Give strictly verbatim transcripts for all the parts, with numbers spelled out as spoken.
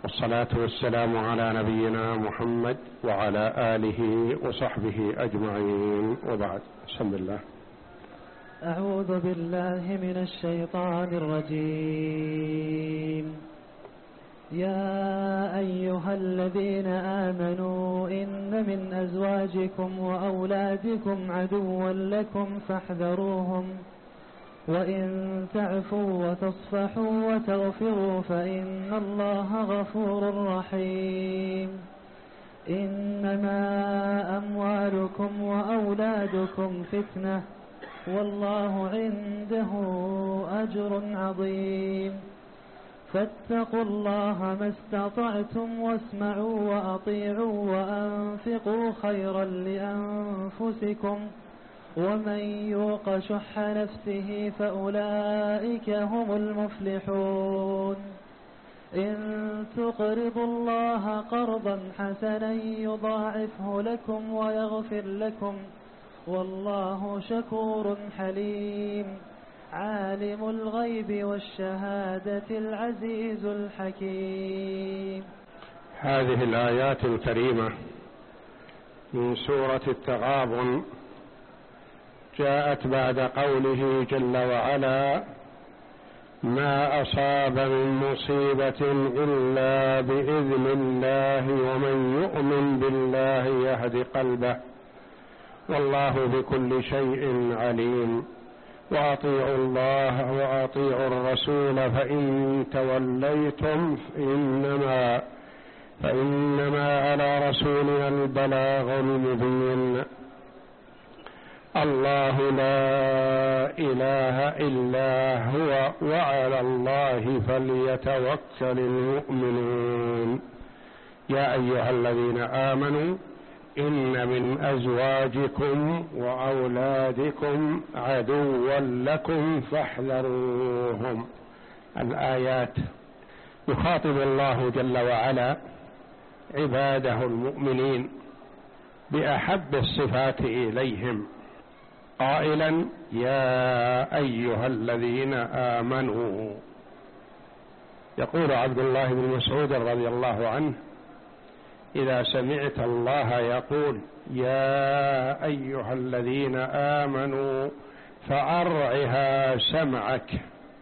والصلاة والسلام على نبينا محمد وعلى آله وصحبه أجمعين، وبعد. بسم الله. أعوذ بالله من الشيطان الرجيم. يا أيها الذين آمنوا إن من أزواجكم وأولادكم عدوا لكم فاحذروهم، وإن تعفوا وتصفحوا وتغفروا فإن الله غفور رحيم. إنما أموالكم وأولادكم فتنة والله عنده أجر عظيم. فاتقوا الله ما استطعتم واسمعوا وأطيعوا وأنفقوا خيرا لأنفسكم، ومن يوق شح نفسه فأولئك هم المفلحون. إن تقرضوا الله قرضا حسنا يضاعفه لكم ويغفر لكم، والله شكور حليم. عالم الغيب والشهادة العزيز الحكيم. هذه الآيات الكريمة من سورة التغابن جاءت بعد قوله جل وعلا: ما أصاب من مصيبة إلا بإذن الله ومن يؤمن بالله يهد قلبه والله بكل شيء عليم. وأطيعوا الله وأطيعوا الرسول فإن توليتم فإنما, فإنما على رسولنا البلاغ المبين. الله لا إله إلا هو وعلى الله فليتوكل المؤمنون. يا أيها الذين آمنوا إن من أزواجكم وأولادكم عدوا لكم فاحذروهم. الآيات يخاطب الله جل وعلا عباده المؤمنين بأحب الصفات إليهم قائلا: يا أيها الذين آمنوا. يقول عبد الله بن مسعود رضي الله عنه: إذا سمعت الله يقول يا أيها الذين آمنوا فأرعها سمعك،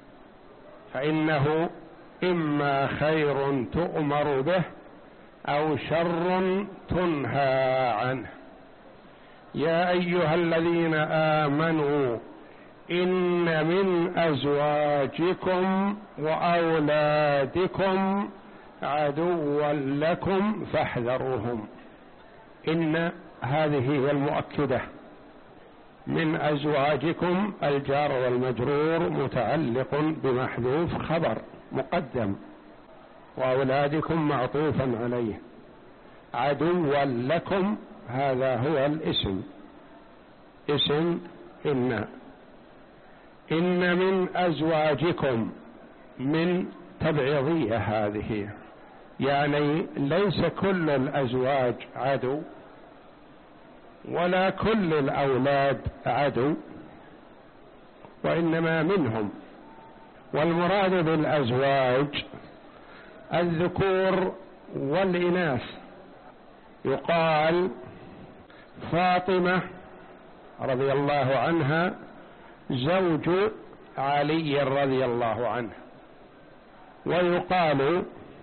فإنه إما خير تؤمر به أو شر تنهى عنه. يا أيها الذين آمنوا إن من أزواجكم وأولادكم عدوا لكم فاحذروهم. إن هذه هي المؤكدة. من أزواجكم الجار والمجرور متعلق بمحذوف خبر مقدم، وأولادكم معطوفا عليه. عدوا لكم هذا هو الاسم، اسم إن. إن من أزواجكم من تبعيضية هذه، يعني ليس كل الأزواج عدو ولا كل الأولاد عدو، وإنما منهم. والمراد بالأزواج الذكور والإناث. يقال فاطمة رضي الله عنها زوج علي رضي الله عنه، ويقال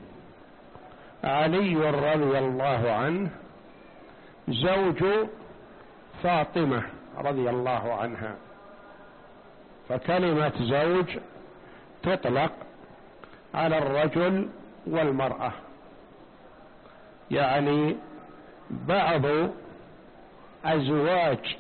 علي رضي الله عنه زوج فاطمة رضي الله عنها. فكلمة زوج تطلق على الرجل والمرأة، يعني بعض أزواج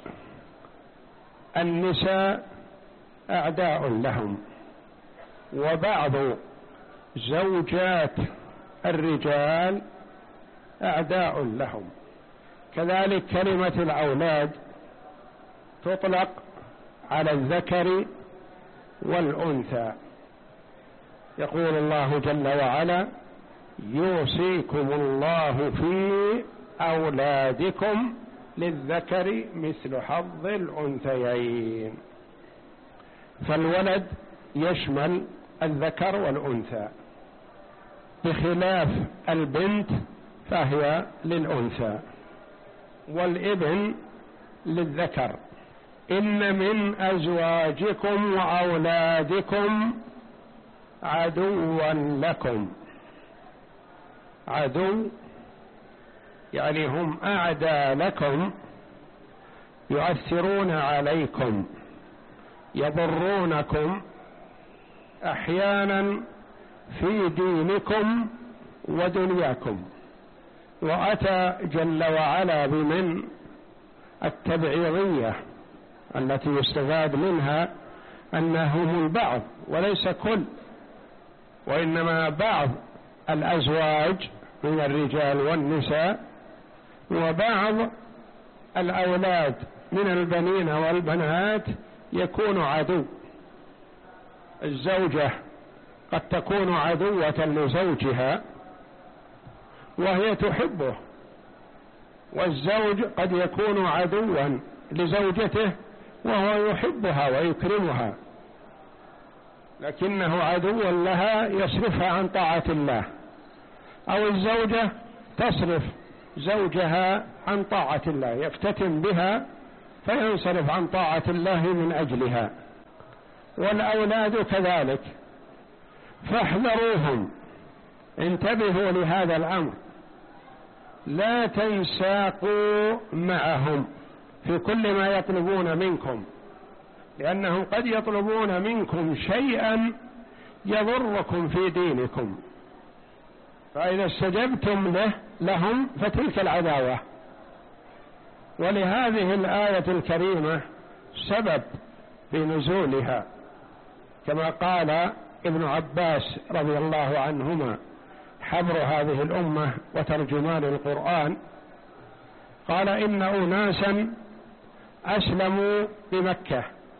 النساء أعداء لهم، وبعض زوجات الرجال أعداء لهم. كذلك كلمة الأولاد تطلق على الذكر والأنثى. يقول الله جل وعلا: يوصيكم الله في أولادكم للذكر مثل حظ الأنثيين. فالولد يشمل الذكر والأنثى. بخلاف البنت فهي للأنثى، والابن للذكر. إن من أزواجكم وأولادكم عدوا لكم. عدو يعني هم أعدى لكم، يؤثرون عليكم، يضرونكم أحيانا في دينكم ودنياكم. وأتى جل وعلا بمن التبعيضية التي يستفاد منها أنهم البعض وليس كل، وإنما بعض الأزواج من الرجال والنساء، وبعض الأولاد من البنين والبنات يكون عدو. الزوجة قد تكون عدوة لزوجها وهي تحبه، والزوج قد يكون عدوا لزوجته وهو يحبها ويكرمها، لكنه عدو لها يصرفها عن طاعة الله، أو الزوجة تصرف زوجها عن طاعة الله، يفتتن بها فينصرف عن طاعة الله من أجلها. والأولاد كذلك، فاحذروهم، انتبهوا لهذا الأمر، لا تنساقوا معهم في كل ما يطلبون منكم، لأنهم قد يطلبون منكم شيئا يضركم في دينكم، فإذا استجبتم له لهم فتلك العداوة. ولهذه الآية الكريمة سبب في نزولها، كما قال ابن عباس رضي الله عنهما حبر هذه الأمة وترجمان القرآن، قال إن أناسا أسلموا بمكة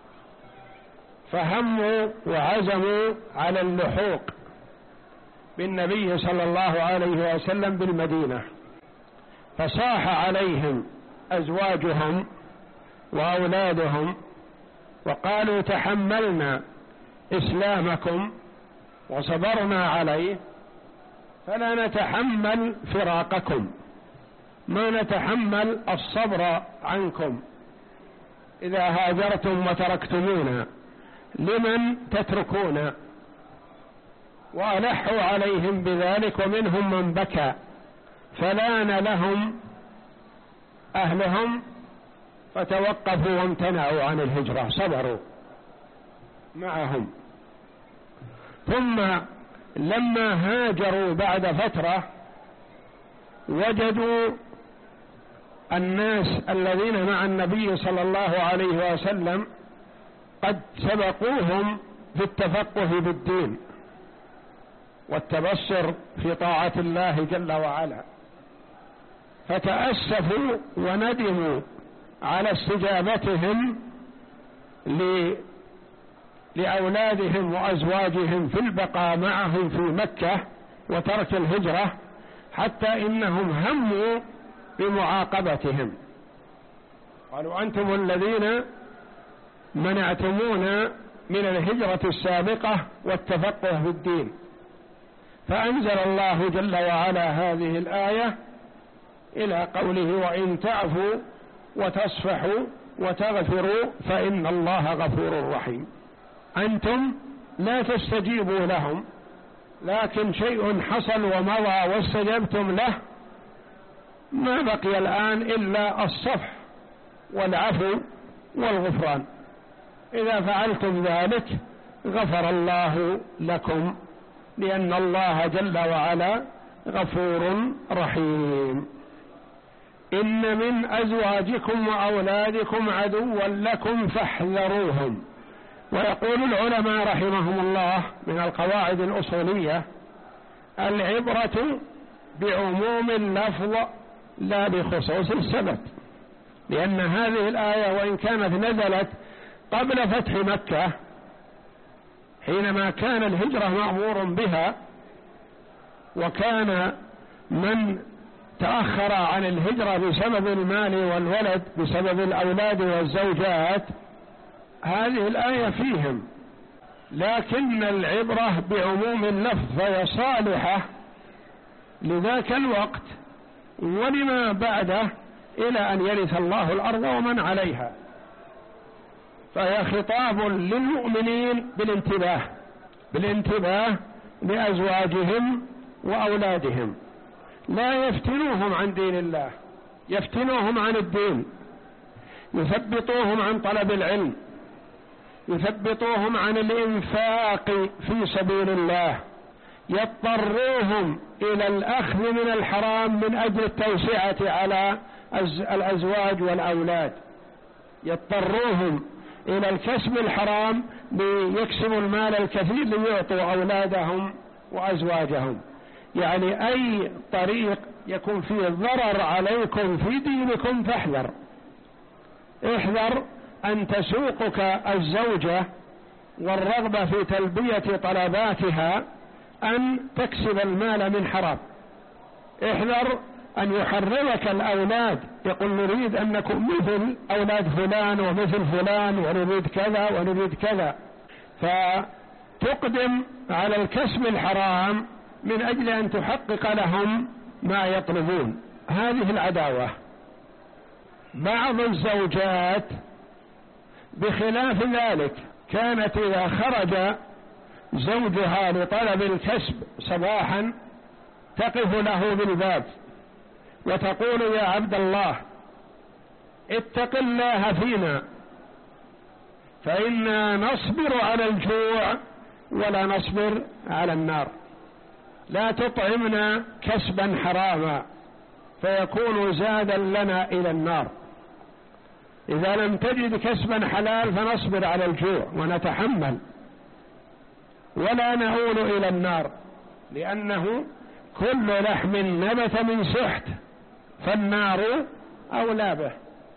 فهموا وعزموا على اللحوق بالنبي صلى الله عليه وسلم بالمدينة، فصاح عليهم أزواجهم وأولادهم وقالوا تحملنا إسلامكم وصبرنا عليه فلا نتحمل فراقكم، ما نتحمل الصبر عنكم إذا هاجرتم وتركتمونا، لمن تتركون؟ وألحوا عليهم بذلك، ومنهم من بكى فلان لهم أهلهم فتوقفوا وامتنعوا عن الهجرة، صبروا معهم. ثم لما هاجروا بعد فترة وجدوا الناس الذين مع النبي صلى الله عليه وسلم قد سبقوهم في التفقه بالدين والتبصر في طاعة الله جل وعلا، فتأسفوا وندموا على استجابتهم لأولادهم وأزواجهم في البقاء معهم في مكة وترك الهجرة، حتى إنهم هموا بمعاقبتهم، قالوا أنتم الذين منعتمونا من الهجرة السابقة والتفقه في الدين. فأنزل الله جل وعلا هذه الآية إلى قوله وإن تعفوا وتصفحوا وتغفروا فإن الله غفور رحيم. أنتم لا تستجيبوا لهم، لكن شيء حصل ومضى واستجبتم له، ما بقي الآن إلا الصفح والعفو والغفران. إذا فعلتم ذلك غفر الله لكم، لأن الله جل وعلا غفور رحيم. إن من أزواجكم وأولادكم عدوا لكم فاحذروهم. ويقول العلماء رحمهم الله من القواعد الأصولية العبرة بعموم اللفظ لا بخصوص السبب، لأن هذه الآية وإن كانت نزلت قبل فتح مكة حينما كان الهجرة مأمور بها، وكان من تأخر عن الهجرة بسبب المال والولد بسبب الأولاد والزوجات هذه الآية فيهم، لكن العبرة بعموم اللفظ فهي صالحة لذاك الوقت ولما بعده إلى أن يرث الله الأرض ومن عليها. فهي خطاب للمؤمنين بالانتباه بالانتباه لأزواجهم وأولادهم، لا يفتنوهم عن دين الله، يفتنوهم عن الدين، يثبطوهم عن طلب العلم، يثبطوهم عن الإنفاق في سبيل الله، يضطروهم إلى الأخذ من الحرام من أجل التوسعة على الأزواج والأولاد، يضطروهم إلى الكسب الحرام ليكسبوا المال الكثير ليعطوا أولادهم وأزواجهم. يعني أي طريق يكون فيه ضرر عليكم في دينكم فاحذر، احذر أن تسوقك الزوجة والرغبة في تلبية طلباتها أن تكسب المال من حرام. احذر أن يحررك الأولاد، يقول نريد أن نكون مثل أولاد فلان ومثل فلان ونريد كذا ونريد كذا، فتقدم على الكسب الحرام من أجل أن تحقق لهم ما يطلبون. هذه العداوة. بعض الزوجات بخلاف ذلك كانت إذا خرج زوجها لطلب الكسب صباحا تقف له بالباب وتقول يا عبد الله اتق الله فينا فإنا نصبر على الجوع ولا نصبر على النار، لا تطعمنا كسبا حراما فيكون زادا لنا إلى النار. إذا لم تجد كسبا حلال فنصبر على الجوع ونتحمل ولا نعول إلى النار، لأنه كل لحم نبت من سحت فالنار أولى به.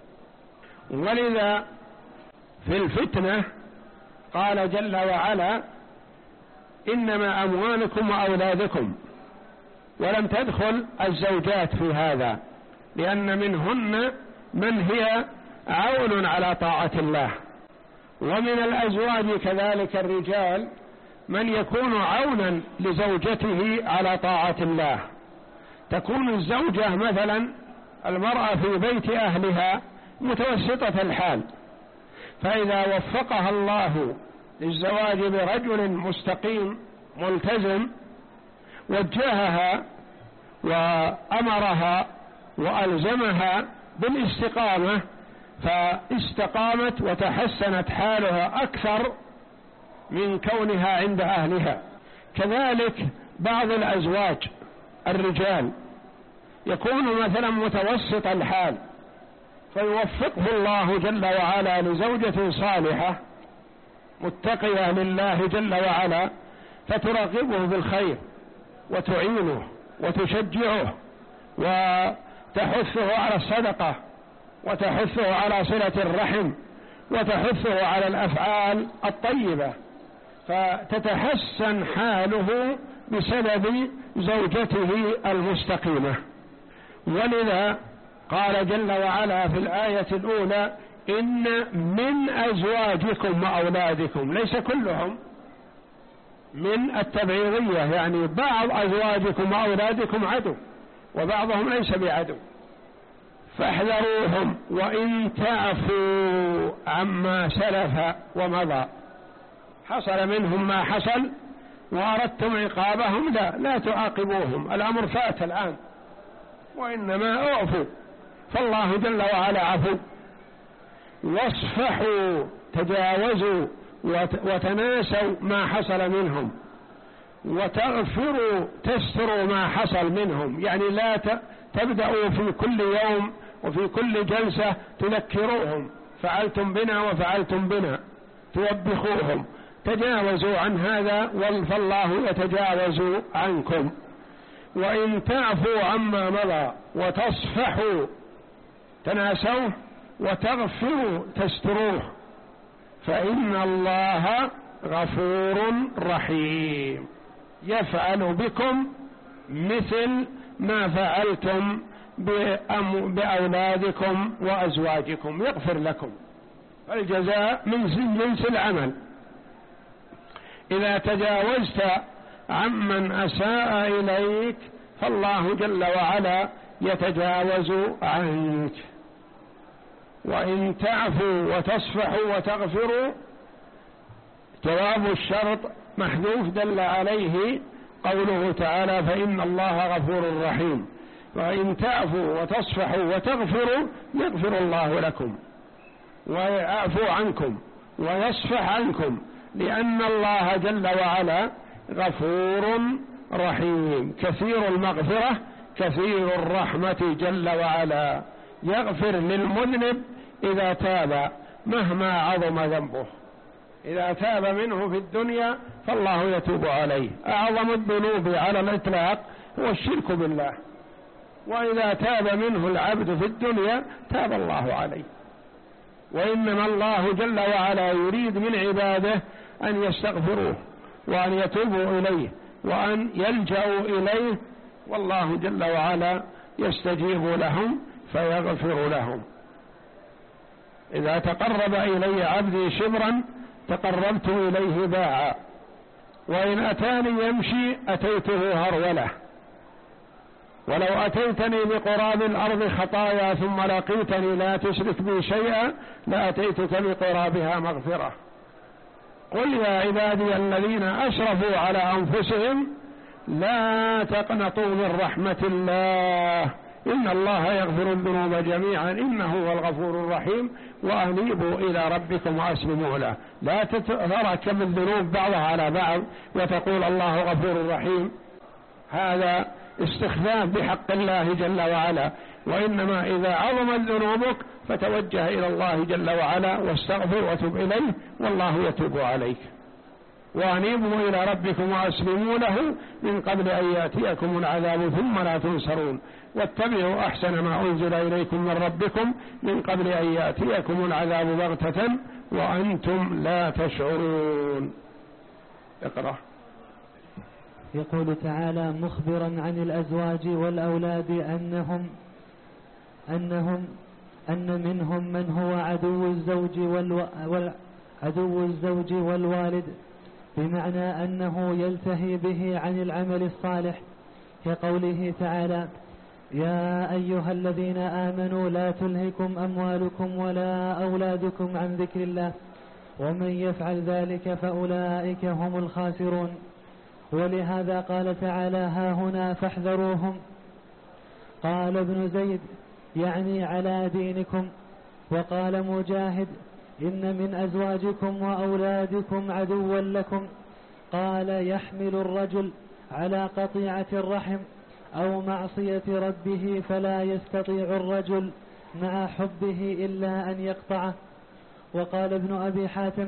ولذا في الفتنة قال جل وعلا إنما أموالكم وأولادكم، ولم تدخل الزوجات في هذا لأن منهن من هي عون على طاعة الله، ومن الأزواج كذلك الرجال من يكون عونا لزوجته على طاعة الله. تكون الزوجة مثلا المرأة في بيت أهلها متوسطة الحال، فإذا وفقها الله للزواج برجل مستقيم ملتزم وجهها وأمرها وألزمها بالاستقامة فاستقامت وتحسنت حالها أكثر من كونها عند أهلها. كذلك بعض الأزواج الرجال يكون مثلا متوسط الحال فيوفقه الله جل وعلا لزوجة صالحة متقية لله جل وعلا فترغبه بالخير وتعينه وتشجعه وتحثه على الصدقة وتحثه على صلة الرحم وتحثه على الأفعال الطيبة، فتتحسن حاله بسبب زوجته المستقيمة. ولذا قال جل وعلا في الآية الأولى إن من أزواجكم وأولادكم، ليس كلهم، من التبعيضية، يعني بعض أزواجكم وأولادكم عدو وبعضهم ليس بعدو فاحذروهم وإن تعفوا عما سلف ومضى. حصل منهم ما حصل وأردتم عقابهم لا لا تعاقبوهم، الأمر فات الآن، وإنما اعفوا فالله جل وعلا عفو. واصفحوا تجاوزوا وتناسوا ما حصل منهم، وتغفروا تستروا ما حصل منهم، يعني لا تبدأوا في كل يوم وفي كل جلسة تذكروهم فعلتم بنا وفعلتم بنا، توبخوهم، تجاوزوا عن هذا فالله يتجاوز عنكم. وإن تعفوا عما مضى وتصفحوا تناسوه وتغفروا تستروه فإن الله غفور رحيم، يفعل بكم مثل ما فعلتم بأولادكم وأزواجكم، يغفر لكم، الجزاء من جنس العمل. إذا تجاوزت عمن أساء إليك فالله جل وعلا يتجاوز عنك. وإن تعفوا وتصفحوا وتغفروا، جواب الشرط محذوف دل عليه قوله تعالى فإن الله غفور رحيم. وإن تعفوا وتصفحوا وتغفروا يغفر الله لكم ويعفو عنكم ويصفح عنكم، لأن الله جل وعلا غفور رحيم كثير المغفرة كثير الرحمة جل وعلا، يغفر للمذنب إذا تاب مهما عظم ذنبه. إذا تاب منه في الدنيا فالله يتوب عليه. أعظم الذنوب على الإطلاق هو الشرك بالله، وإذا تاب منه العبد في الدنيا تاب الله عليه. وإنما الله جل وعلا يريد من عباده أن يستغفروه وأن يتوبوا إليه وأن يلجأوا إليه، والله جل وعلا يستجيب لهم فيغفر لهم. إذا تقرب إلي عبدي شبرا تقربت إليه باعا، وإن أتاني يمشي أتيته هرولة، ولو أتيتني بقراب الأرض خطايا ثم لقيتني لا تشرك بي شيئا لأتيتك بقرابها مغفرة. قل يا عبادي الذين أشرفوا على أنفسهم لا تقنطوا من رحمة الله إن الله يغفر الذنوب جميعا إنه هو الغفور الرحيم وأنيبوا إلى ربكم وأسلموا له. لا تتركب الذنوب بعضها على بعض وتقول الله غفور رحيم، هذا استخفاف بحق الله جل وعلا. وإنما إذا عظمت ذنوبك فتوجه إلى الله جل وعلا واستغفر وتب إليه والله يتوب عليك. وأنيبوا إلى ربكم وأسلموا له من قبل أن يأتيكم العذاب ثم لا تنصرون واتبعوا أحسن ما أنزل إليكم من ربكم من قبل أن يأتيكم العذاب بغتة وأنتم لا تشعرون. اقرأ. يقول تعالى مخبرا عن الأزواج والأولاد أنهم أنهم أن منهم من هو عدو الزوج والو... عدو الزوج والوالد، بمعنى أنه يلتهي به عن العمل الصالح، كقوله تعالى يا أيها الذين آمنوا لا تلهكم أموالكم ولا أولادكم عن ذكر الله ومن يفعل ذلك فأولئك هم الخاسرون. ولهذا قال تعالى ها هنا فاحذروهم. قال ابن زيد يعني على دينكم. وقال مجاهد إن من أزواجكم وأولادكم عدوا لكم. قال يحمل الرجل على قطيعة الرحم أو معصية ربه فلا يستطيع الرجل مع حبه إلا أن يقطعه. وقال ابن أبي حاتم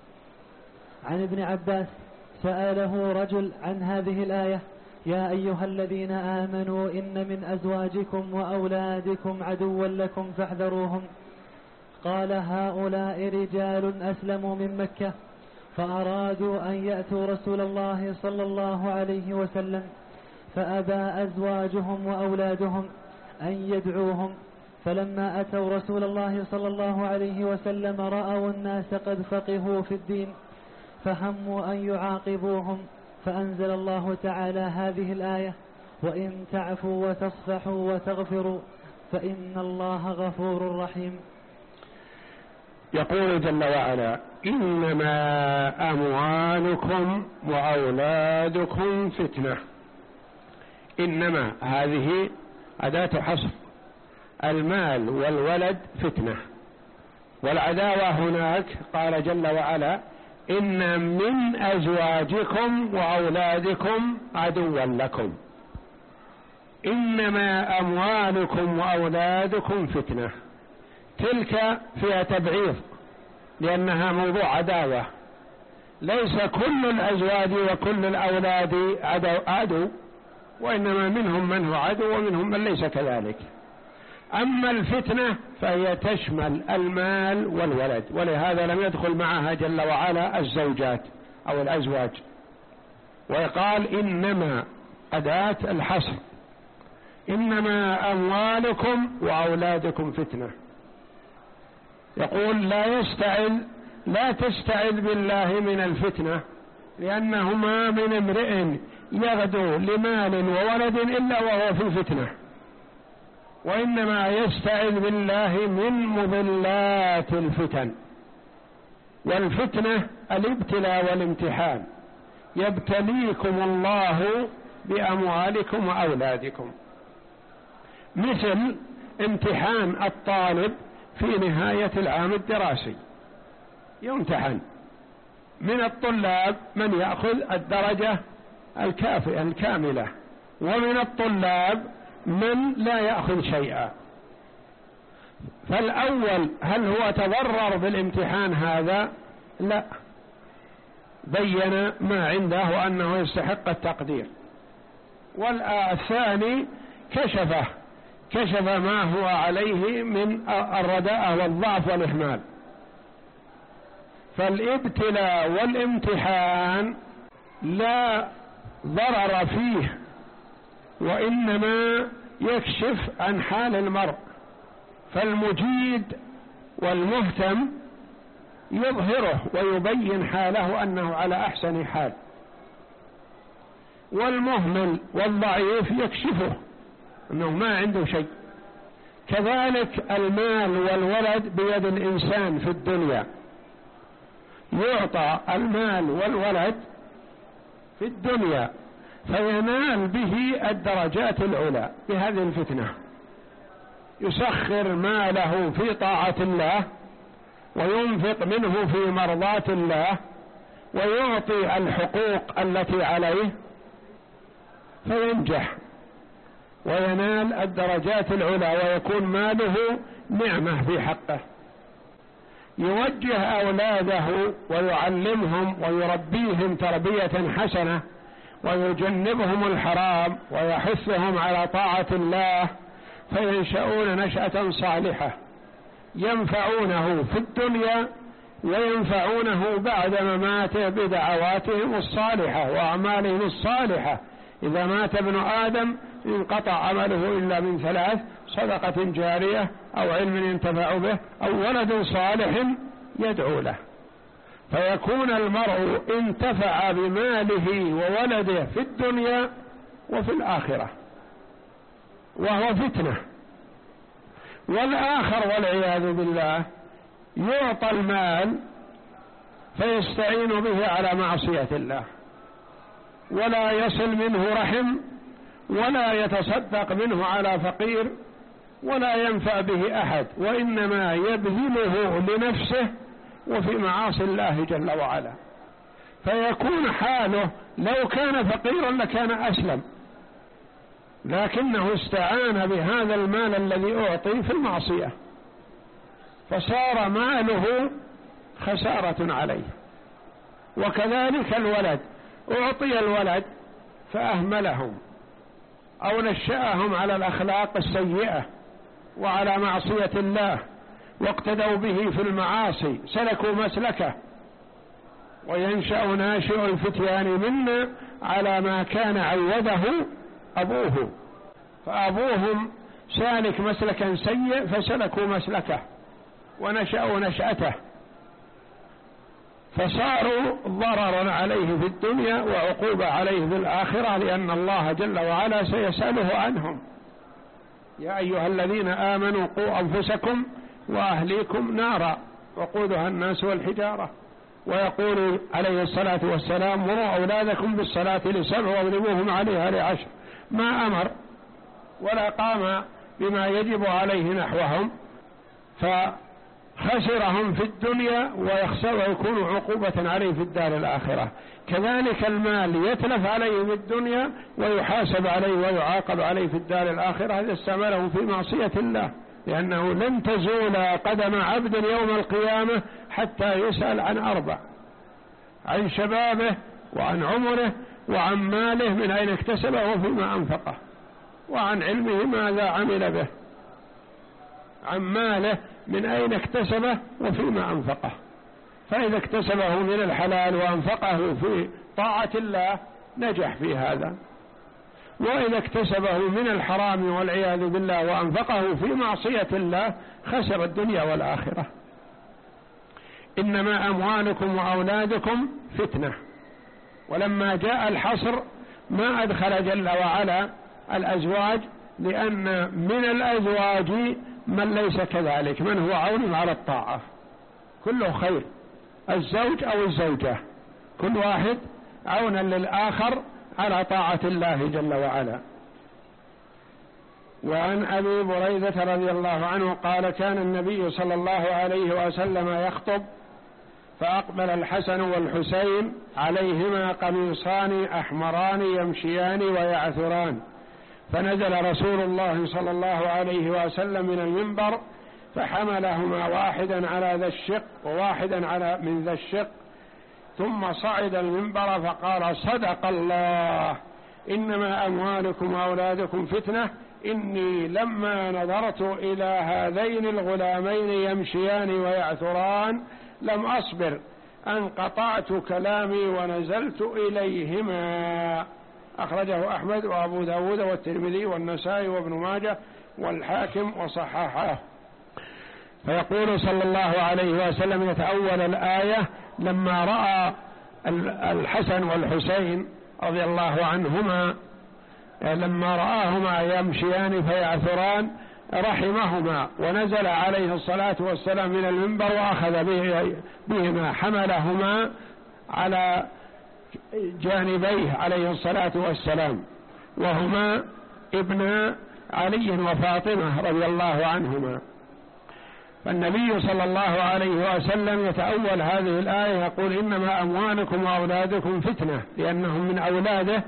عن ابن عباس سأله رجل عن هذه الآية يا أيها الذين آمنوا إن من أزواجكم وأولادكم عدوا لكم فاحذروهم. قال هؤلاء رجال أسلموا من مكة فأرادوا أن يأتوا رسول الله صلى الله عليه وسلم فأبى أزواجهم وأولادهم أن يدعوهم، فلما أتوا رسول الله صلى الله عليه وسلم رأوا الناس قد فقهوا في الدين فهموا أن يعاقبوهم، فأنزل الله تعالى هذه الآية وإن تعفوا وتصفحوا وتغفروا فإن الله غفور رحيم. يقول جل وعلا إنما أموالكم وأولادكم فتنة. إنما هذه أداة حصر، المال والولد فتنة، والعداوة هناك قال جل وعلا إن من أزواجكم وأولادكم عدوا لكم. إنما أموالكم وأولادكم فتنة، تلك فيها تبعيض لأنها موضوع عداوة، ليس كل الأزواج وكل الأولاد عدو, عدو وإنما منهم من هو عدو ومنهم من ليس كذلك. أما الفتنة فهي تشمل المال والولد، ولهذا لم يدخل معها جل وعلا الزوجات أو الأزواج، ويقال إنما أداة الحصر، إنما أموالكم وأولادكم فتنة. يقول لا يستعذ لا تستعذ بالله من الفتنة لأنه ما من امرئ يغدو لمال وولد إلا وهو في فتنة، وإنما يستعذ بالله من مضلات الفتن. والفتنة الابتلاء والامتحان، يبتليكم الله بأموالكم وأولادكم، مثل امتحان الطالب في نهاية العام الدراسي، يمتحن. من الطلاب من يأخذ الدرجة الكافية الكاملة، ومن الطلاب من لا يأخذ شيئا. فالأول هل هو تضرر بالامتحان هذا؟ لا، بين ما عنده أنه يستحق التقدير. والثاني كشفه كشف ما هو عليه من الرداءة والضعف والإهمال. فالابتلاء والامتحان لا ضرر فيه، وإنما يكشف عن حال المرء. فالمجيد والمهتم يظهره ويبين حاله أنه على أحسن حال، والمهمل والضعيف يكشفه أنه ما عنده شيء. كذلك المال والولد بيد الإنسان في الدنيا، يعطى المال والولد في الدنيا فينال به الدرجات العلى بهذه الفتنة. يسخر ماله في طاعة الله، وينفق منه في مرضاة الله، ويعطي الحقوق التي عليه، فينجح وينال الدرجات العلى، ويكون ماله نعمة في حقه. يوجه أولاده ويعلمهم ويربيهم تربية حسنة، ويجنبهم الحرام، ويحثهم على طاعة الله، فينشأون نشأة صالحة ينفعونه في الدنيا وينفعونه بعد مماته بدعواتهم الصالحة وأعمالهم الصالحة. إذا مات ابن آدم انقطع عمله إلا من ثلاث: صدقة جارية، أو علم ينتفع به، أو ولد صالح يدعو له. فيكون المرء انتفع بماله وولده في الدنيا وفي الآخرة، وهو فتنة. والآخر والعياذ بالله يعطى المال فيستعين به على معصية الله، ولا يصل منه رحم، ولا يتصدق منه على فقير، ولا ينفع به أحد، وإنما يبذله لنفسه وفي معاصي الله جل وعلا. فيكون حاله لو كان فقيرا لكان أسلم، لكنه استعان بهذا المال الذي أعطي في المعصية، فصار ماله خسارة عليه. وكذلك الولد، أعطي الولد فأهملهم أو نشأهم على الأخلاق السيئة وعلى معصية الله، واقتدوا به في المعاصي، سلكوا مسلكه. وينشأ ناشئ الفتيان منا على ما كان عوده أبوه، فأبوهم سالك مسلكا سيء فسلكوا مسلكه ونشأوا نشأته، فصاروا ضررا عليه في الدنيا وعقوبة عليه في الآخرة، لأن الله جل وعلا سيسأله عنهم. يا أيها الذين آمنوا قوا أنفسكم وأهليكم نارا وقودها الناس والحجارة. ويقول عليه الصلاة والسلام: مروا أولادكم بالصلاة لسبع واضربوهم عليها لعشر. ما أمر ولا قام بما يجب عليه نحوهم، فخسرهم في الدنيا ويخسر ويكون عقوبة عليه في الدار الآخرة. كذلك المال يتلف عليه في الدنيا ويحاسب عليه ويعاقب عليه في الدار الآخرة إذا استعمله في معصية الله، لأنه لن تزول قدم عبد يوم القيامة حتى يسأل عن أربع: عن شبابه، وعن عمره، وعن ماله من أين اكتسبه وفيما أنفقه، وعن علمه ماذا عمل به، عن ماله من أين اكتسبه وفيما أنفقه. فإذا اكتسبه من الحلال وأنفقه في طاعة الله نجح في هذا، وإذا اكتسبه من الحرام والعياذ بالله وأنفقه في معصية الله خسر الدنيا والآخرة. إنما أموالكم وأولادكم فتنة ولما جاء الحصر ما أدخل جل وعلا الأزواج، لأن من الأزواج من ليس كذلك، من هو عون على الطاعة، كله خير، الزوج أو الزوجة كل واحد عونا للآخر على طاعة الله جل وعلا. وعن أبي بريدة رضي الله عنه قال كان النبي صلى الله عليه وسلم يخطب فأقبل الحسن والحسين عليهما قميصان أحمران يمشيان ويعثران، فنزل رسول الله صلى الله عليه وسلم من المنبر فحملهما واحدا على ذا الشق وواحدا على من ذا الشق، ثم صعد المنبر فقال صدق الله إنما أموالكم وأولادكم فتنة، إني لما نظرت إلى هذين الغلامين يمشيان ويعثران لم أصبر أن قطعت كلامي ونزلت إليهما. أخرجه أحمد وأبو داود والترمذي والنسائي وابن ماجه والحاكم وصححه. فيقول صلى الله عليه وسلم يتأول الآية لما رأى الحسن والحسين رضي الله عنهما لما رآهما يمشيان فيعثران رحمهما، ونزل عليه الصلاة والسلام من المنبر وأخذ بهما حملهما على جانبيه عليه الصلاة والسلام، وهما ابن علي وفاطمة رضي الله عنهما. فالنبي صلى الله عليه وسلم يتأول هذه الآية يقول إنما أموالكم وأولادكم فتنة، لأنهم من أولاده،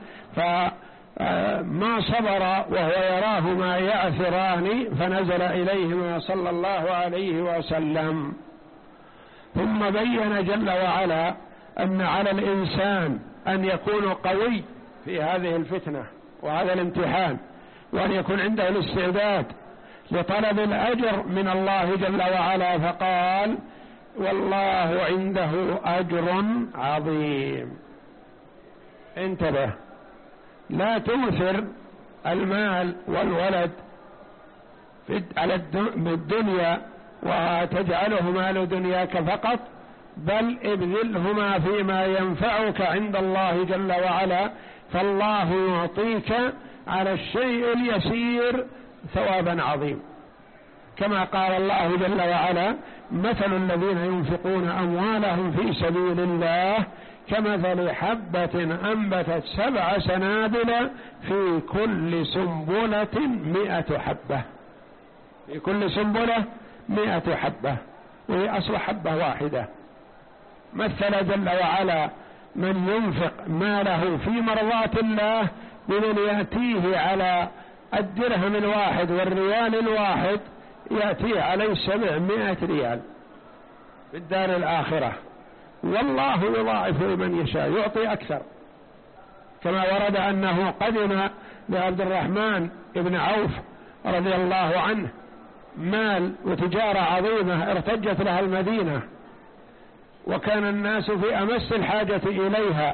فما صبر وهو يراهما يعثران فنزل إليهما صلى الله عليه وسلم. ثم بين جل وعلا أن على الإنسان أن يكون قوي في هذه الفتنة وهذا الامتحان، وأن يكون عنده الاستعداد لطلب الأجر من الله جل وعلا، فقال والله عنده أجر عظيم. انتبه، لا تؤثر المال والولد على الدنيا وتجعله مال دنياك فقط، بل ابذلهما فيما ينفعك عند الله جل وعلا، فالله يعطيك على الشيء اليسير ثوابا عظيم، كما قال الله جل وعلا مثل الذين ينفقون أموالهم في سبيل الله كمثل حبة أنبتت سبع سنابل في كل سنبلة مئة حبة، في كل سنبلة مئة حبة، وهي أصل حبة واحدة. مثل جل وعلا من ينفق ماله في مرضاة الله بمن يأتيه على الدرهم الواحد والريال الواحد يأتيه عليه سبعمائة ريال في الدار الآخرة، والله يضاعف لمن يشاء، يعطي أكثر، كما ورد أنه قدم لعبد الرحمن بن عوف رضي الله عنه مال وتجارة عظيمة ارتجت لها المدينة، وكان الناس في أمس الحاجة إليها،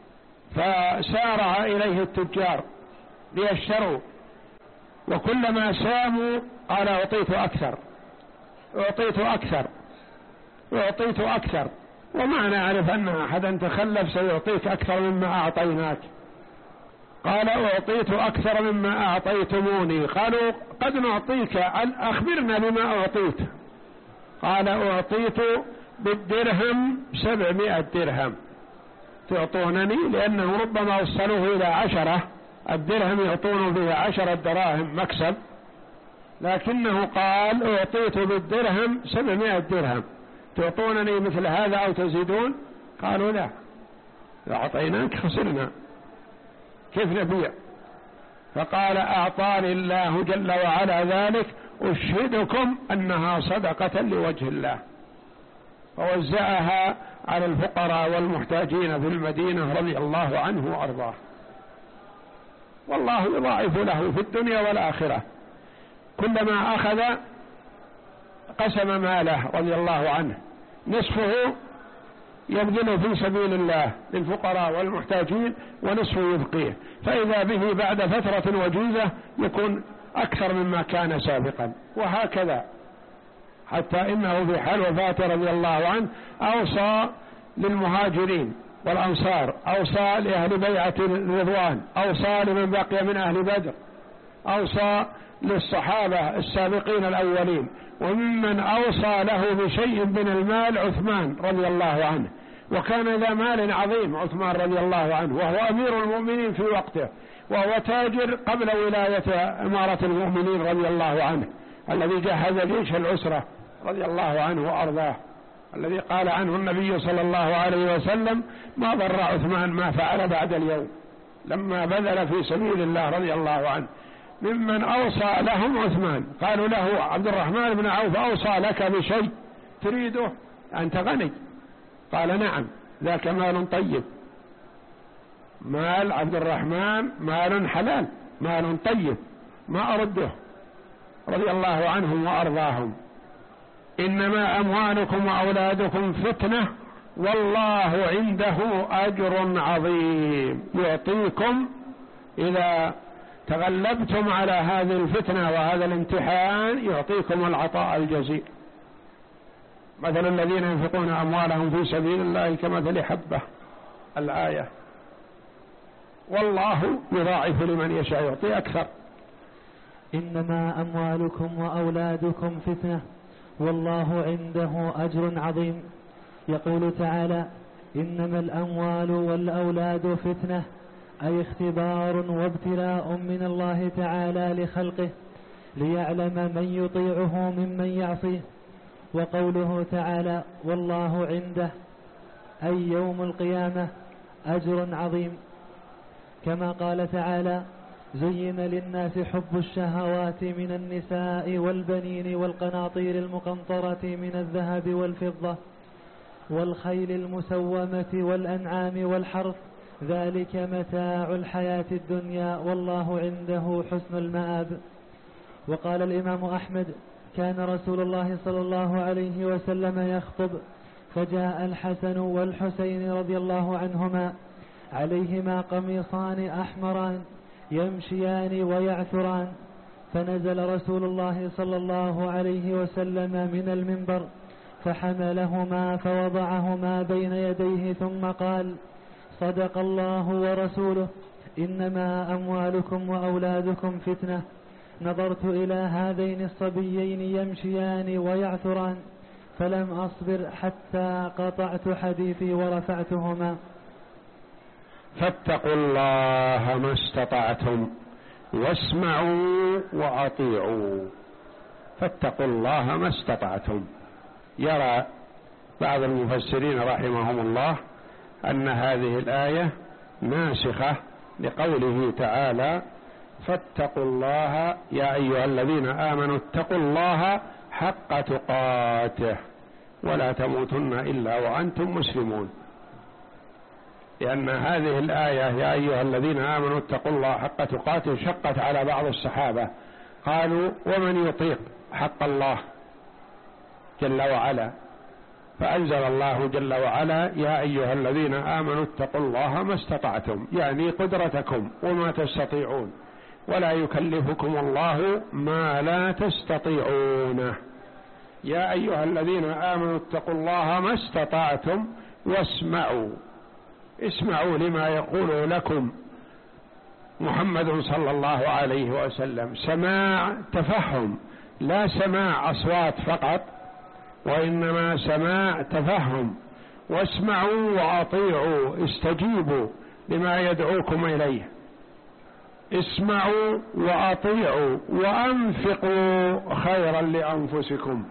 فسارع إليه التجار ليشتروا، وكلما ساموا قال أعطيت أكثر أعطيت أكثر أعطيت أكثر، وما نعرف أن أحدا تخلف سيعطيك أكثر مما أعطيناك. قال أعطيت أكثر مما أعطيتموني. قالوا قد نعطيك، أخبرنا بما أعطيت. قال أعطيت بالدرهم سبعمائة درهم تعطونني، لأنه ربما وصلوه إلى عشرة، الدرهم يعطون به عشرة دراهم مكسب، لكنه قال أعطيت بالدرهم سبعمائة درهم تعطونني مثل هذا أو تزيدون؟ قالوا لا، لو أعطيناك خسرنا، كيف نبيع؟ فقال أعطاني الله جل وعلا ذلك، أشهدكم أنها صدقة لوجه الله، فوزعها على الفقراء والمحتاجين في المدينة رضي الله عنه وأرضاه، والله يضاعف له في الدنيا والآخرة. كلما أخذ قسم ماله رضي الله عنه، نصفه يبذله في سبيل الله للفقراء والمحتاجين ونصفه يبقيه، فإذا به بعد فترة وجيزة يكون أكثر مما كان سابقا، وهكذا حتى إنه في حال وفاته رضي الله عنه أوصى للمهاجرين والأنصار، أوصى لأهل بيعة الرضوان، أوصى لمن بقي من أهل بدر، أوصى للصحابة السابقين الأولين. وممن أوصى له بشيء من المال عثمان رضي الله عنه، وكان ذا مال عظيم عثمان رضي الله عنه، وهو أمير المؤمنين في وقته، وهو تاجر قبل ولاية إمارة المؤمنين رضي الله عنه، الذي جهز جيش العسرة رضي الله عنه وأرضاه، الذي قال عنه النبي صلى الله عليه وسلم: ما ضر عثمان ما فعل بعد اليوم، لما بذل في سبيل الله رضي الله عنه. ممن أوصى لهم عثمان، قالوا له: عبد الرحمن بن عوف أوصى لك بشيء تريده؟ أنت غني. قال: نعم، ذاك مال طيب، مال عبد الرحمن مال حلال، مال طيب، ما أرده، رضي الله عنهم وأرضاهم. إنما أموالكم وأولادكم فتنة والله عنده أجر عظيم، يعطيكم إذا تغلبتم على هذه الفتنة وهذا الامتحان، يعطيكم العطاء الجزيل. مثل الذين ينفقون أموالهم في سبيل الله كمثل حبة، الآية. والله يضاعف لمن يشاء، يعطي أكثر. إنما أموالكم وأولادكم فتنة والله عنده أجر عظيم. يقول تعالى: إنما الأموال والأولاد فتنة، أي اختبار وابتلاء من الله تعالى لخلقه ليعلم من يطيعه ممن يعصيه. وقوله تعالى: والله عنده، أي يوم القيامة، أجر عظيم. كما قال تعالى: زين للناس حب الشهوات من النساء والبنين والقناطير المقنطرة من الذهب والفضة والخيل المسومة والأنعام والحرث، ذلك متاع الحياة الدنيا والله عنده حسن المآب. وقال الإمام أحمد: كان رسول الله صلى الله عليه وسلم يخطب، فجاء الحسن والحسين رضي الله عنهما عليهما قميصان أحمران يمشيان ويعثران، فنزل رسول الله صلى الله عليه وسلم من المنبر فحملهما فوضعهما بين يديه ثم قال: صدق الله ورسوله، إنما أموالكم وأولادكم فتنة. نظرت إلى هذين الصبيين يمشيان ويعثران فلم أصبر حتى قطعت حديثي ورفعتهما. فاتقوا الله ما استطعتم واسمعوا وأطيعوا. فاتقوا الله ما استطعتم. يرى بعض المفسرين رحمهم الله أن هذه الآية ناسخة لقوله تعالى: فاتقوا الله يا أيها الذين آمنوا اتقوا الله حق تقاته ولا تموتن إلا وأنتم مسلمون. لأن هذه الآية يا أيها الذين آمنوا اتقوا الله حق تقاته شقت على بعض الصحابة، قالوا: ومن يطيق حق الله جل وعلا؟ فأنزل الله جل وعلا: يا أيها الذين آمنوا اتقوا الله ما استطعتم، يعني قدرتكم وما تستطيعون، ولا يكلفكم الله ما لا تستطيعونه. يا أيها الذين آمنوا اتقوا الله ما استطعتم واسمعوا. اسمعوا لما يقول لكم محمد صلى الله عليه وسلم، سماع تفهم، لا سماع أصوات فقط، وإنما سماع تفهم. واسمعوا وأطيعوا، استجيبوا لما يدعوكم إليه. اسمعوا وأطيعوا وأنفقوا خيرا لأنفسكم.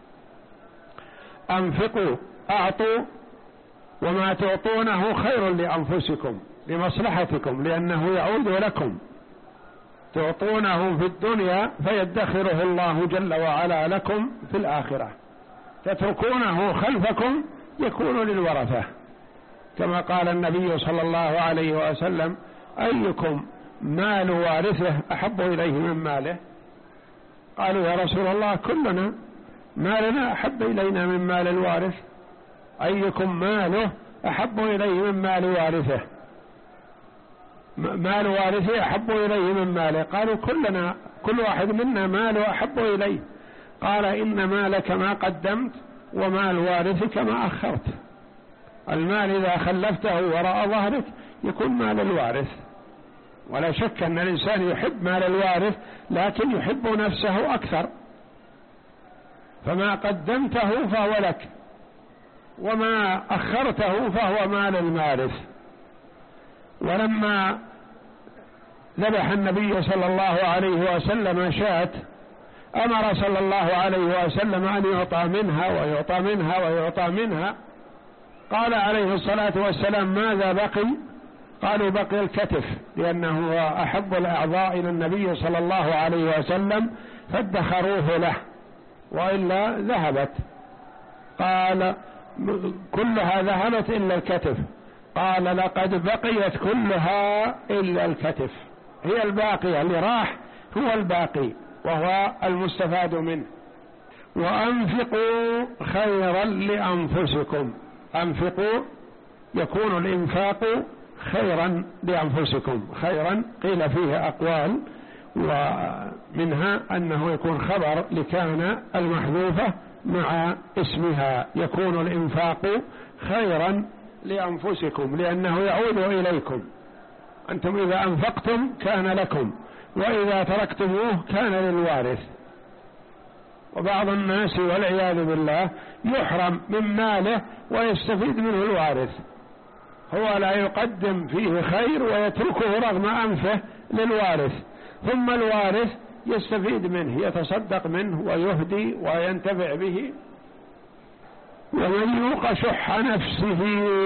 أنفقوا، أعطوا، وما تعطونه خير لأنفسكم لمصلحتكم، لأنه يعود لكم. تعطونه في الدنيا فيدخره الله جل وعلا لكم في الآخرة، تتركونه خلفكم يكون للورثة، كما قال النبي صلى الله عليه وسلم: أيكم مال وارثه أحب إليه من ماله؟ قالوا: يا رسول الله كلنا مالنا أحب إلينا من مال الوارث. أيكم ماله أحب إليه من مال وارثه؟ مال وارثه أحب إليه من ماله. قالوا: كلنا، كل واحد منا ماله أحب إليه. قال: إن مالك ما قدمت ومال وارثك ما أخرت. المال إذا خلفته وراء ظهرك يكون مال الوارث، ولا شك أن الإنسان يحب مال الوارث لكن يحب نفسه أكثر، فما قدمته فهو لك وما أخرته فهو مال المارث. ولما ذبح النبي صلى الله عليه وسلم شاة أمر صلى الله عليه وسلم أن يعطى منها ويعطى منها ويعطى منها. قال عليه الصلاة والسلام ماذا بقي؟ قالوا بقي الكتف، لأنه هو أحب الأعضاء إلى النبي صلى الله عليه وسلم فادخروه له وإلا ذهبت. قال كلها ذهبت إلا الكتف. قال لقد بقيت كلها إلا الكتف، هي الباقية، اللي راح هو الباقي وهو المستفاد منه. وأنفقوا خيرا لأنفسكم، أنفقوا يكون الإنفاق خيرا لأنفسكم. خيرا قيل فيه أقوال، ومنها أنه يكون خبر لكان المحذوفة مع اسمها، يكون الإنفاق خيرا لأنفسكم لأنه يعود إليكم. أنتم إذا أنفقتم كان لكم، وإذا تركتموه كان للوارث. وبعض الناس والعياذ بالله يحرم من ماله ويستفيد منه الوارث، هو لا يقدم فيه خير ويتركه رغم أنفه للوارث، ثم الوارث يستفيد منه، يتصدق منه ويهدي وينتفع به. ومن يوق شح نفسه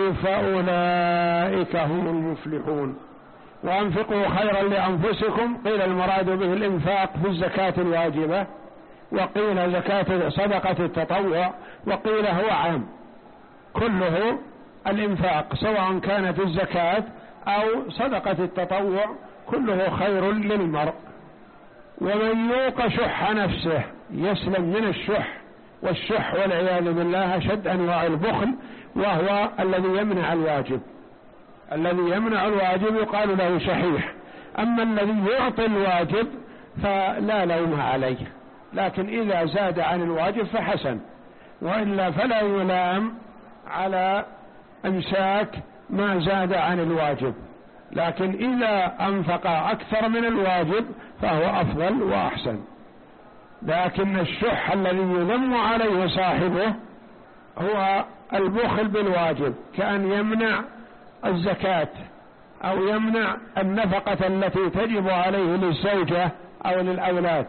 فأولئك هم المفلحون. وأنفقوا خيرا لأنفسكم، قيل المراد به الإنفاق في الزكاة الواجبة، وقيل زكاة صدقة التطوع، وقيل هو عام كله الإنفاق سواء كانت الزكاة أو صدقة التطوع كله خير للمرء. ومن يوق شح نفسه يسلم من الشح، والشح والعياذ بالله أشد أنواع البخل، وهو الذي يمنع الواجب. الذي يمنع الواجب يقال له شحيح، أما الذي يعطي الواجب فلا لوم عليه، لكن إذا زاد عن الواجب فحسن، وإلا فلا يلام على إمساك ما زاد عن الواجب، لكن إذا أنفق أكثر من الواجب فهو أفضل وأحسن. لكن الشح الذي يذم عليه صاحبه هو البخل بالواجب، كأن يمنع الزكاة أو يمنع النفقة التي تجب عليه للزوجة أو للأولاد.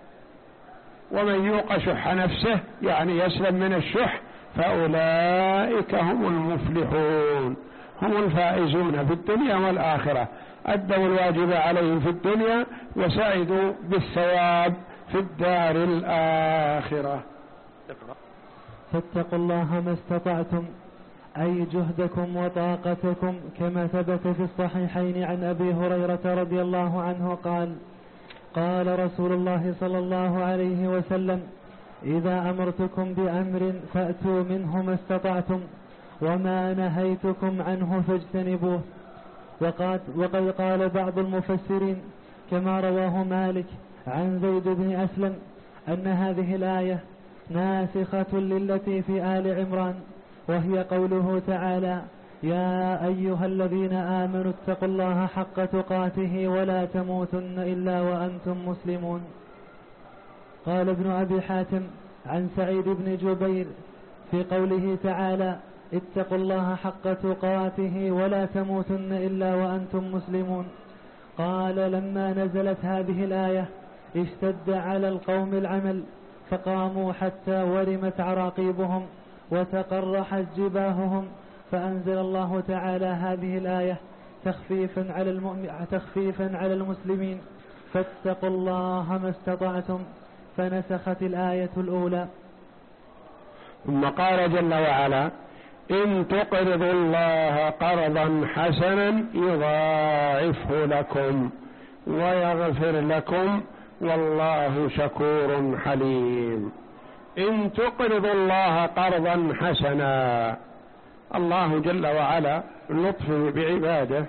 ومن يوق شح نفسه يعني يسلم من الشح فأولئك هم المفلحون، هم الفائزون في الدنيا والآخرة، أدوا الواجب عليهم في الدنيا وسعدوا بالثواب في الدار الآخرة. فاتقوا الله ما استطعتم، أي جهدكم وطاقتكم، كما ثبت في الصحيحين عن أبي هريرة رضي الله عنه قال قال رسول الله صلى الله عليه وسلم إذا أمرتكم بأمر فأتوا منه ما استطعتم، وما نهيتكم عنه فاجتنبوه. وقد, وقد قال بعض المفسرين كما رواه مالك عن زيد بن أسلم أن هذه الآية ناسخة للتي في آل عمران، وهي قوله تعالى يا أيها الذين آمنوا اتقوا الله حق تقاته ولا تموتن إلا وأنتم مسلمون. قال ابن أبي حاتم عن سعيد بن جبير في قوله تعالى اتقوا الله حق تقاته ولا تموتن إلا وأنتم مسلمون، قال لما نزلت هذه الآية اشتد على القوم العمل فقاموا حتى ورمت عراقيبهم وتقرحت جباههم، فأنزل الله تعالى هذه الآية تخفيفا على المؤمن تخفيفا على المسلمين فاتقوا الله ما استطعتم، فنسخت الآية الأولى. ثم قال جل وعلا إن تقرضوا الله قرضا حسنا يضاعفه لكم ويغفر لكم والله شكور حليم. إن تقرضوا الله قرضا حسنا، الله جل وعلا لطفه بعباده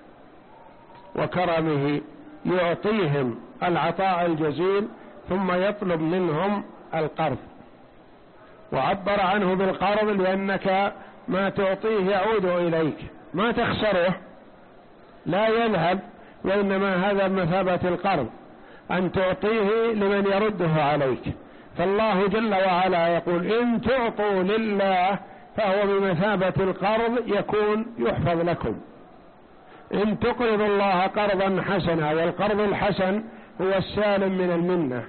وكرمه يعطيهم العطاء الجزيل ثم يطلب منهم القرض، وعبر عنه بالقرض لأنك ما تعطيه يعود إليك، ما تخسره، لا يذهب، وإنما هذا بمثابة القرض، أن تعطيه لمن يرده عليك. فالله جل وعلا يقول إن تعطوا لله فهو بمثابة القرض يكون يحفظ لكم. إن تقرض الله قرضا حسنا، والقرض الحسن هو السالم من المنة،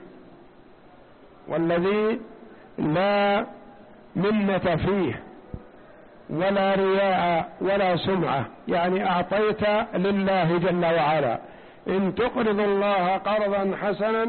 والذي لا منة فيه ولا رياء ولا سمعة، يعني أعطيت لله جل وعلا. إن تقرض الله قرضا حسنا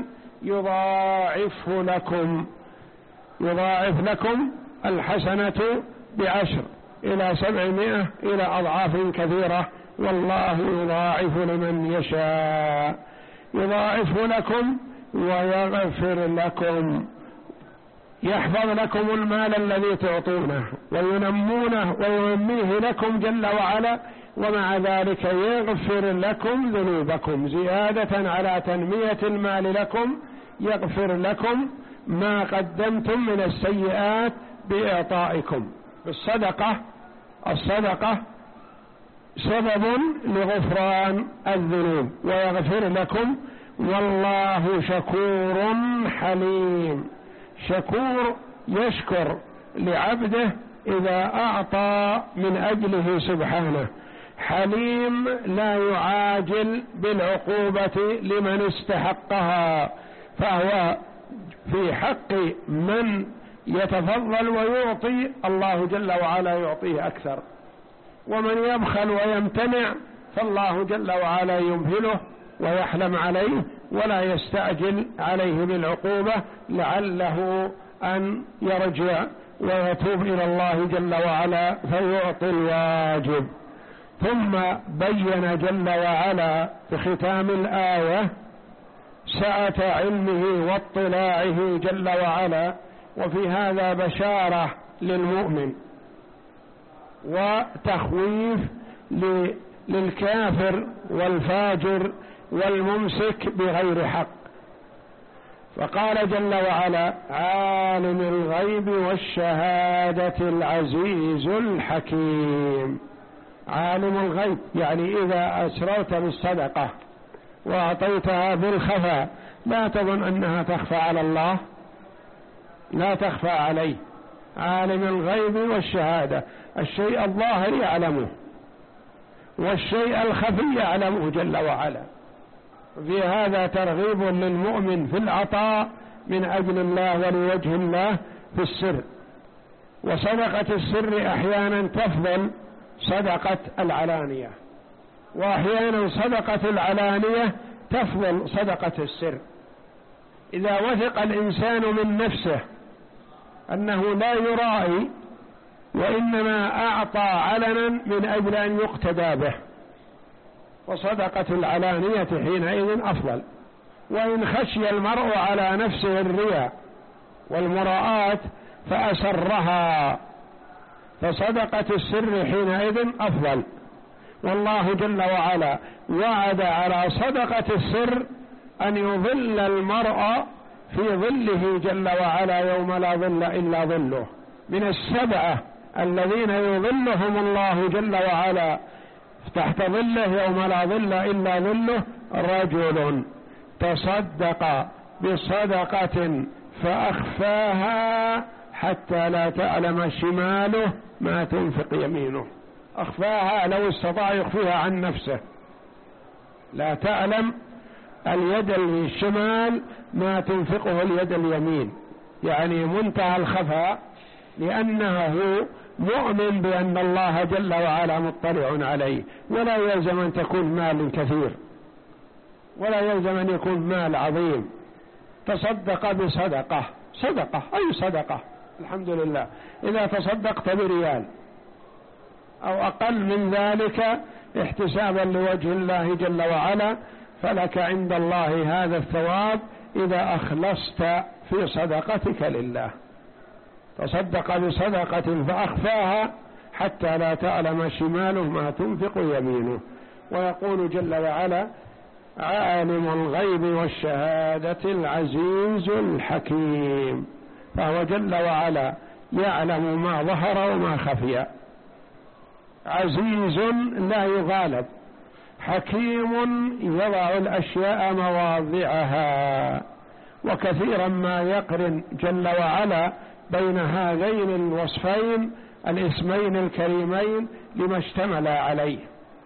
يضاعفه لكم، يضاعف لكم الحسنة بعشر إلى سبعمائة إلى أضعاف كثيرة، والله يضاعف لمن يشاء. يضاعف لكم ويغفر لكم، يحفظ لكم المال الذي تعطونه وينمونه وينميه لكم جل وعلا، ومع ذلك يغفر لكم ذنوبكم زيادة على تنمية المال لكم، يغفر لكم ما قدمتم من السيئات بإعطائكم بالصدقة. الصدقة سبب لغفران الذنوب ويغفر لكم، والله شكور حليم. شكور يشكر لعبده إذا أعطى من أجله سبحانه، حليم لا يعاجل بالعقوبة لمن استحقها، فهو في حق من يتفضل ويعطي الله جل وعلا يعطيه أكثر، ومن يبخل ويمتنع فالله جل وعلا يمهله ويحلم عليه ولا يستعجل عليه بالعقوبة، لعله أن يرجع ويتوب إلى الله جل وعلا فيعطي الواجب. ثم بين جل وعلا في ختام الآية سعة علمه واطلاعه جل وعلا، وفي هذا بشارة للمؤمن وتخويف للكافر والفاجر والممسك بغير حق. فقال جل وعلا عالم الغيب والشهادة العزيز الحكيم. عالم الغيب يعني إذا أسررت بالصدقة وأعطيتها بالخفاء لا تظن أنها تخفى على الله، لا تخفى عليه. عالم الغيب والشهادة، الشيء الظاهر يعلمه والشيء الخفي يعلمه جل وعلا. في هذا ترغيب للمؤمن في العطاء من أجل الله ولوجه الله في السر. وصدقة السر أحيانا تفضل صدقة العلانية، وأحيانا صدقة العلانية تفضل صدقة السر. إذا وثق الإنسان من نفسه أنه لا يرائي وإنما أعطى علنا من أجل أن يقتدى به، وصدقة العلانية حينئذ أفضل. وإن خشي المرء على نفسه الرياء والمراءات فأسرها فصدقة السر حينئذ أفضل. والله جل وعلا وعد على صدقة السر أن يظل المرء في ظله جل وعلا يوم لا ظل إلا ظله. من السبعة الذين يظلهم الله جل وعلا تحت ظله يوم لا ظل إلا ظله رجل تصدق بصدقة فأخفاها حتى لا تعلم شماله ما تنفق يمينه. أخفاها لو استطاع يخفيها عن نفسه، لا تعلم اليد الشمال ما تنفقه اليد اليمين، يعني منتهى الخفاء، لأنه مؤمن بأن الله جل وعلا مطلع عليه. ولا يلزم أن تكون مال كثير، ولا يلزم أن يكون مال عظيم. تصدق بصدقة، صدقة أي صدقة، الحمد لله. إذا تصدقت بريال أو أقل من ذلك احتسابا لوجه الله جل وعلا فلك عند الله هذا الثواب إذا أخلصت في صدقتك لله. تصدق بصدقة فأخفاها حتى لا تعلم شماله ما تنفق يمينه. ويقول جل وعلا عالم الغيب والشهادة العزيز الحكيم، فهو جل وعلا يعلم ما ظهر وما خفي، عزيز لا يغالب، حكيم يضع الأشياء مواضعها. وكثيرا ما يقرن جل وعلا بين هذين الوصفين الاسمين الكريمين لما اشتمل عليه،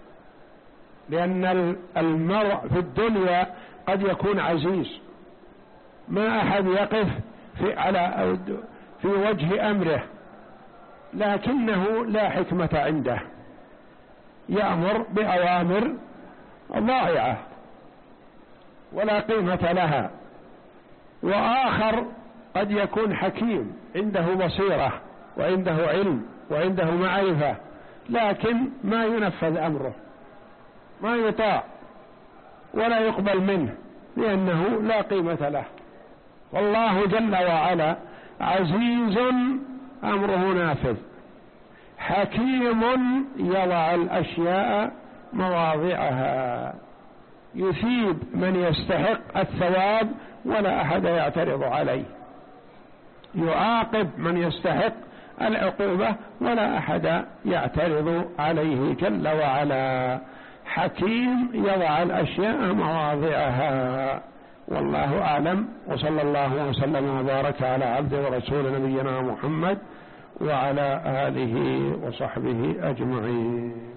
لأن المرء في الدنيا قد يكون عزيز، ما أحد يقف في على في وجه أمره، لكنه لا حكمة عنده، يأمر بأوامر ضائعة ولا قيمة لها. وآخر قد يكون حكيم، عنده بصيرة وعنده علم وعنده معرفة، لكن ما ينفذ أمره، ما يطاع ولا يقبل منه لأنه لا قيمة له. والله جل وعلا عزيز أمره نافذ، حكيم يضع الأشياء مواضعها، يثيب من يستحق الثواب ولا أحد يعترض عليه، يعاقب من يستحق العقوبة ولا أحد يعترض عليه جل وعلا. حكيم يضع الأشياء مواضعها. والله أعلم، وصلى الله وسلم وبارك على عبده ورسول نبينا محمد وعلى آله وصحبه أجمعين.